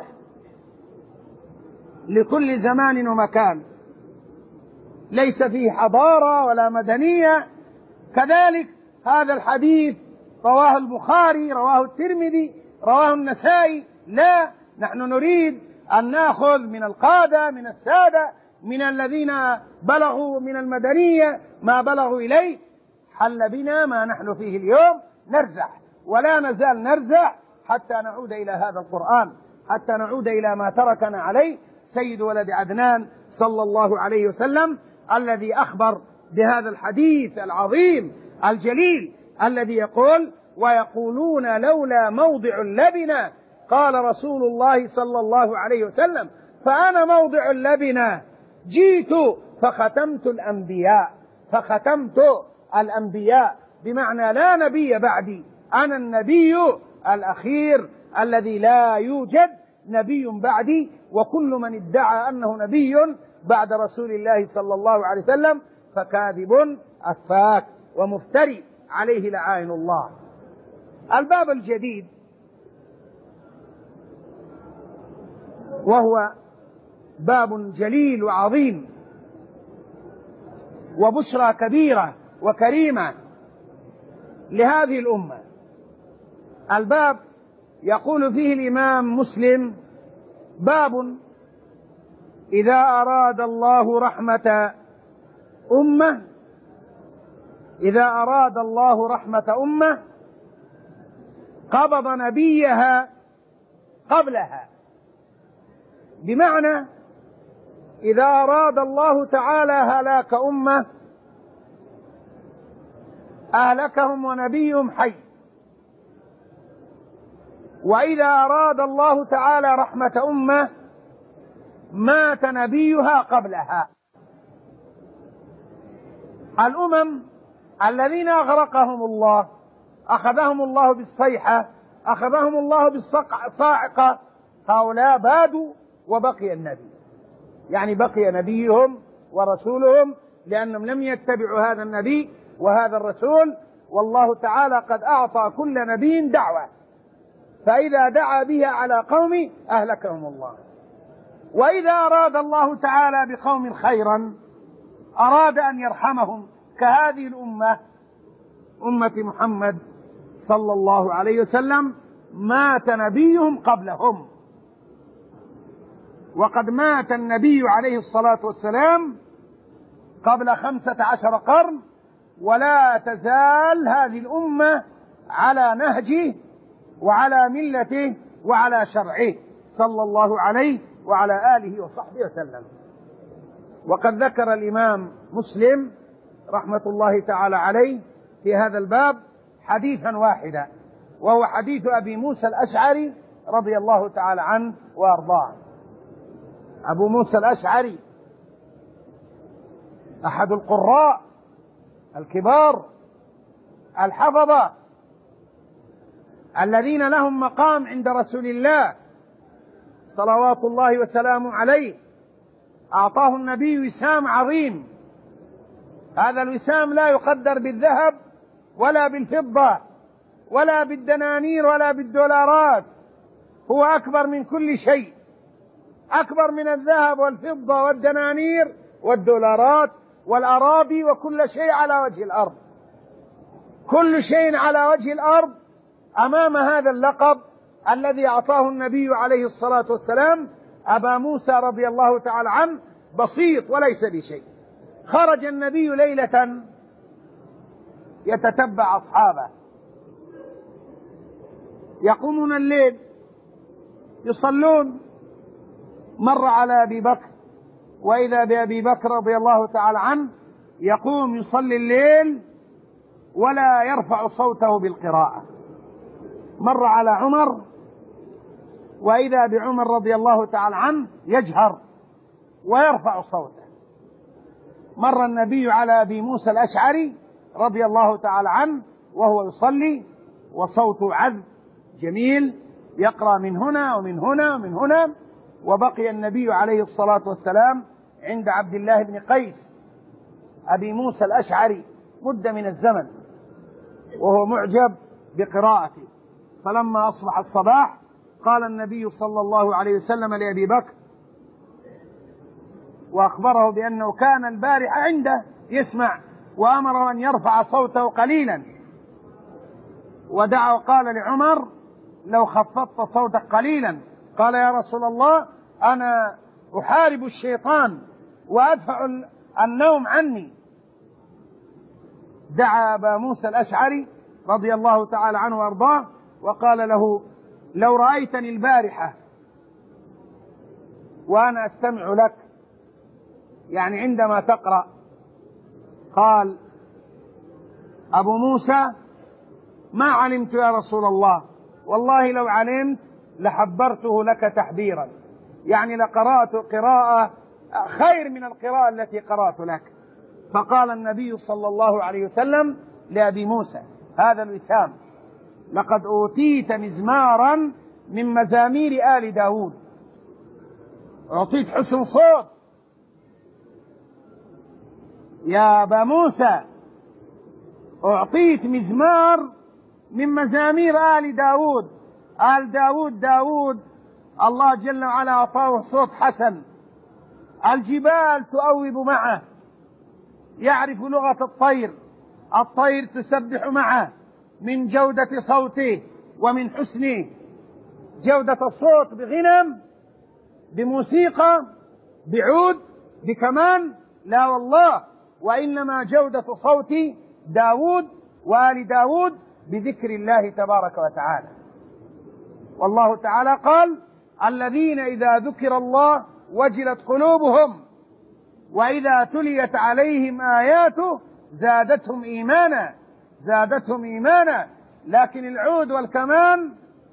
لكل زمان ومكان، ليس فيه حضارة ولا مدنية. كذلك هذا الحديث رواه البخاري، رواه الترمذي، رواه النسائي. لا، نحن نريد أن نأخذ من القادة، من السادة، من الذين بلغوا من المدنية ما بلغوا إليه. حل بنا ما نحن فيه اليوم، نرزح ولا نزال نرزح حتى نعود إلى هذا القرآن، حتى نعود إلى ما تركنا عليه سيد ولد عدنان صلى الله عليه وسلم، الذي أخبر بهذا الحديث العظيم الجليل الذي يقول: ويقولون لولا موضع اللبنة قال رسول الله صلى الله عليه وسلم فأنا موضع اللبنة، جيت فختمت الأنبياء، فختمت الأنبياء بمعنى لا نبي بعدي، أنا النبي الأخير الذي لا يوجد نبي بعدي، وكل من ادعى أنه نبي بعد رسول الله صلى الله عليه وسلم فكاذب أفاك ومفتري عليه لعائن الله. الباب الجديد وهو باب جليل وعظيم وبشرى كبيرة وكريمة لهذه الأمة. الباب يقول فيه الإمام مسلم: باب إذا أراد الله رحمة أمة إذا أراد الله رحمة أمة قبض نبيها قبلها. بمعنى إذا أراد الله تعالى هلاك أمة أهلكهم ونبيهم حي، وإذا أراد الله تعالى رحمة أمة مات نبيها قبلها. الأمم الذين أغرقهم الله أخذهم الله بالصيحة، أخذهم الله بالصاعقة، هؤلاء بادوا وبقي النبي، يعني بقي نبيهم ورسولهم لأنهم لم يتبعوا هذا النبي وهذا الرسول. والله تعالى قد أعطى كل نبي دعوة، فإذا دعا بها على قوم أهلكهم الله. وإذا أراد الله تعالى بقوم خيرا أراد أن يرحمهم كهذه الأمة أمة محمد صلى الله عليه وسلم مات نبيهم قبلهم. وقد مات النبي عليه الصلاة والسلام قبل خمسة عشر قرن، ولا تزال هذه الأمة على نهجه وعلى ملته وعلى شرعه صلى الله عليه وعلى آله وصحبه وسلم. وقد ذكر الإمام مسلم رحمة الله تعالى عليه في هذا الباب حديثا واحدا، وهو حديث أبي موسى الأشعري رضي الله تعالى عنه وأرضاه. أبو موسى الأشعري أحد القراء الكبار الحفظة الذين لهم مقام عند رسول الله صلوات الله وسلامه عليه. أعطاه النبي وسام عظيم، هذا الوسام لا يقدر بالذهب ولا بالفضة ولا بالدنانير ولا بالدولارات، هو أكبر من كل شيء، أكبر من الذهب والفضة والدنانير والدولارات والأراضي وكل شيء على وجه الأرض. كل شيء على وجه الأرض أمام هذا اللقب الذي أعطاه النبي عليه الصلاة والسلام أبا موسى رضي الله تعالى عنه بسيط وليس بشيء. خرج النبي ليلة يتتبع أصحابه، يقومون الليل يصلون، مر على أبي بكر وإذا بأبي بكر رضي الله تعالى عنه يقوم يصلي الليل ولا يرفع صوته بالقراءة. مر على عمر وإذا بعمر رضي الله تعالى عنه يجهر ويرفع صوته. مر النبي على أبي موسى الأشعري رضي الله تعالى عنه وهو يصلي وصوته عذب جميل، يقرأ من هنا ومن هنا ومن هنا. وبقي النبي عليه الصلاة والسلام عند عبد الله بن قيس أبي موسى الأشعري مدة من الزمن وهو معجب بقراءته. فلما أصبح الصباح قال النبي صلى الله عليه وسلم لأبي بكر وأخبره بأنه كان البارحة عنده يسمع، وأمره أن يرفع صوته قليلا، ودعا وقال لعمر لو خفضت صوتك قليلا. قال يا رسول الله أنا أحارب الشيطان وأدفع النوم عني. دعا أبا موسى الأشعري رضي الله تعالى عنه وأرضاه وقال له لو رأيتني البارحة وأنا أستمع لك، يعني عندما تقرأ. قال أبو موسى ما علمت يا رسول الله، والله لو علمت لحبرته لك تحبيرا، يعني لقرأت قراءة خير من القراءة التي قرأت لك. فقال النبي صلى الله عليه وسلم لأبي موسى هذا الوسام لقد أوتيت مزمارا من مزامير آل داود، أعطيت حسن صوت يا أبا موسى أعطيت مزمار من مزامير آل داود. آل داود داود الله جل وعلا أعطاه صوت حسن، الجبال تؤوب معه، يعرف لغة الطير، الطير تسبح معه من جودة صوته ومن حسن جودة الصوت، بغنم، بموسيقى، بعود، بكمان، لا والله، وإنما جودة صوت داود وآل داود بذكر الله تبارك وتعالى. والله تعالى قال: الذين إذا ذكر الله وجلت قلوبهم وإذا تليت عليهم آياته زادتهم إيمانا، زادتهم إيمانا. لكن العود والكمان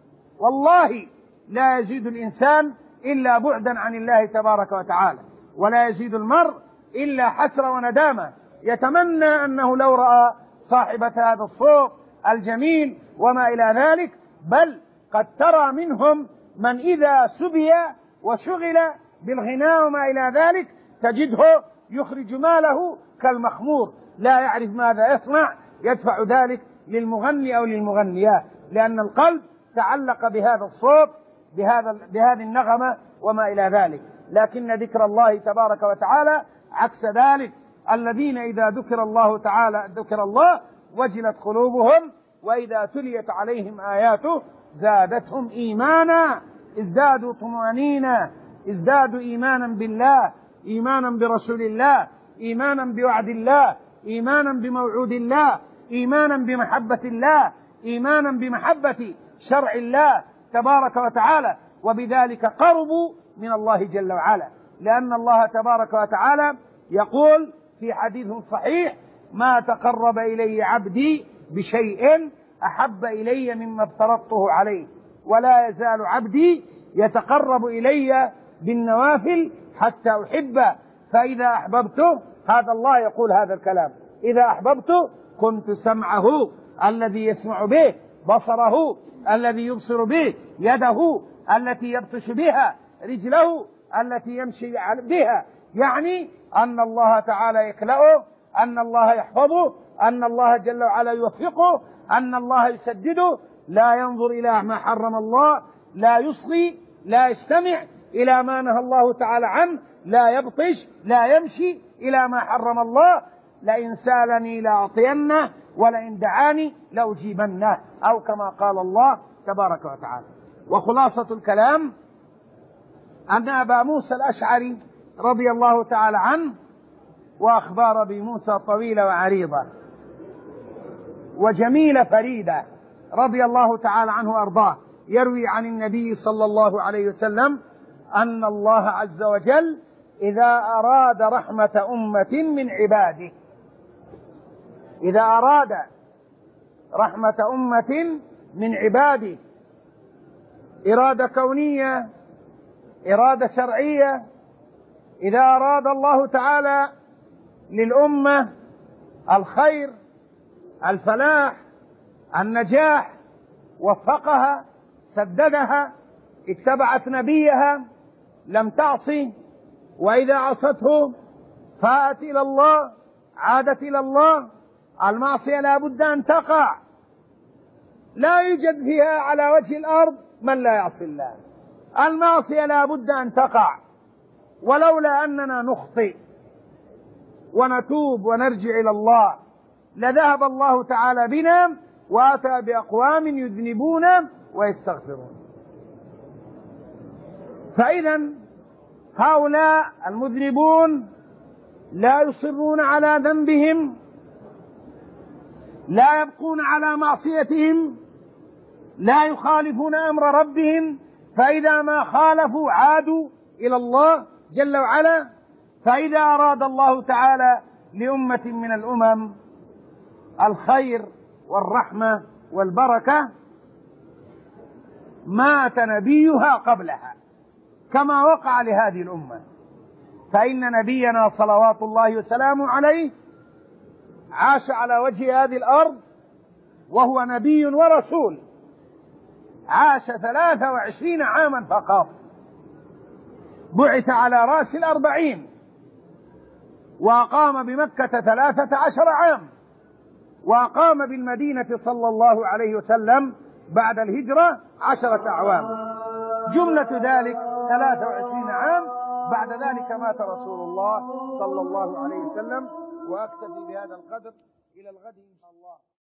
والله لا يزيد الإنسان إلا بعدا عن الله تبارك وتعالى، ولا يزيد المرء إلا حسرة وندامة، يتمنى أنه لو رأى صاحبة هذا الصوت الجميل وما إلى ذلك. بل قد ترى منهم من إذا سبي وشغل بالغناء وما إلى ذلك تجده يخرج ماله كالمخمور، لا يعرف ماذا يصنع، يدفع ذلك للمغني أو للمغنيات، لأن القلب تعلق بهذا الصوت، بهذا بهذه النغمة وما إلى ذلك. لكن ذكر الله تبارك وتعالى عكس ذلك: الذين إذا ذكر الله تعالى ذكر الله وجلت قلوبهم وإذا تليت عليهم آياته زادتهم إيمانا، ازدادوا طمأنينة، ازدادوا إيمانا بالله، إيمانا برسول الله، إيمانا بوعد الله، إيمانا بموعود الله، إيمانا بمحبة الله، إيمانا بمحبة شرع الله تبارك وتعالى، وبذلك قربوا من الله جل وعلا. لأن الله تبارك وتعالى يقول في حديث صحيح: ما تقرب إلي عبدي بشيء أحب إلي مما افترضته عليه، ولا يزال عبدي يتقرب إلي بالنوافل حتى أحبه، فإذا أحببته، هذا الله يقول هذا الكلام، إذا أحببته كنت سمعه الذي يسمع به، بصره الذي يبصر به، يده التي يبطش بها، رجله التي يمشي بها. يعني أن الله تعالى يكلأه، أن الله يحفظه، أن الله جل وعلا يوفقه، أن الله يسدده، لا ينظر إلى ما حرم الله، لا يصغي، لا يستمع إلى ما نهى الله تعالى عنه، لا يبطش، لا يمشي إلى ما حرم الله. لئن سالني لأعطينه ولئن دعاني لأجيبنه، أو كما قال الله تبارك وتعالى. وخلاصة الكلام أن أبا موسى الأشعري رضي الله تعالى عنه، وأخبار أبي موسى طويلة وعريضة وجميلة فريدة رضي الله تعالى عنه وأرضاه، يروي عن النبي صلى الله عليه وسلم أن الله عز وجل إذا أراد رحمة أمة من عباده، إذا أراد رحمة أمة من عباده، إرادة كونية، إرادة شرعية، إذا أراد الله تعالى للأمة الخير، الفلاح، النجاح، وفقها، سددها، اتبعت نبيها، لم تعصي، وإذا عصته فاءت إلى الله، عادت إلى الله. المعصية لا بد أن تقع، لا يوجد فيها على وجه الأرض من لا يعصي الله، المعصية لا بد أن تقع. ولولا أننا نخطئ ونتوب ونرجع إلى الله لذهب الله تعالى بنا وأتى بأقوام يذنبون ويستغفرون. فإذا هؤلاء المذنبون لا يصرون على ذنبهم، لا يبقون على معصيتهم، لا يخالفون أمر ربهم، فإذا ما خالفوا عادوا إلى الله جل وعلا. فإذا أراد الله تعالى لأمة من الأمم الخير والرحمة والبركة مات نبيها قبلها، كما وقع لهذه الأمة. فإن نبينا صلوات الله وسلامه عليه عاش على وجه هذه الأرض وهو نبي ورسول، عاش ثلاثة وعشرين عاما فقط، بعث على رأس الأربعين، وأقام بمكة ثلاثة عشر عام، وأقام بالمدينة صلى الله عليه وسلم بعد الهجرة عشرة أعوام، جملة ذلك ثلاثة وعشرين عام. بعد ذلك مات رسول الله صلى الله عليه وسلم. وأكتفي بهذا القدر، إلى الغد إن شاء الله.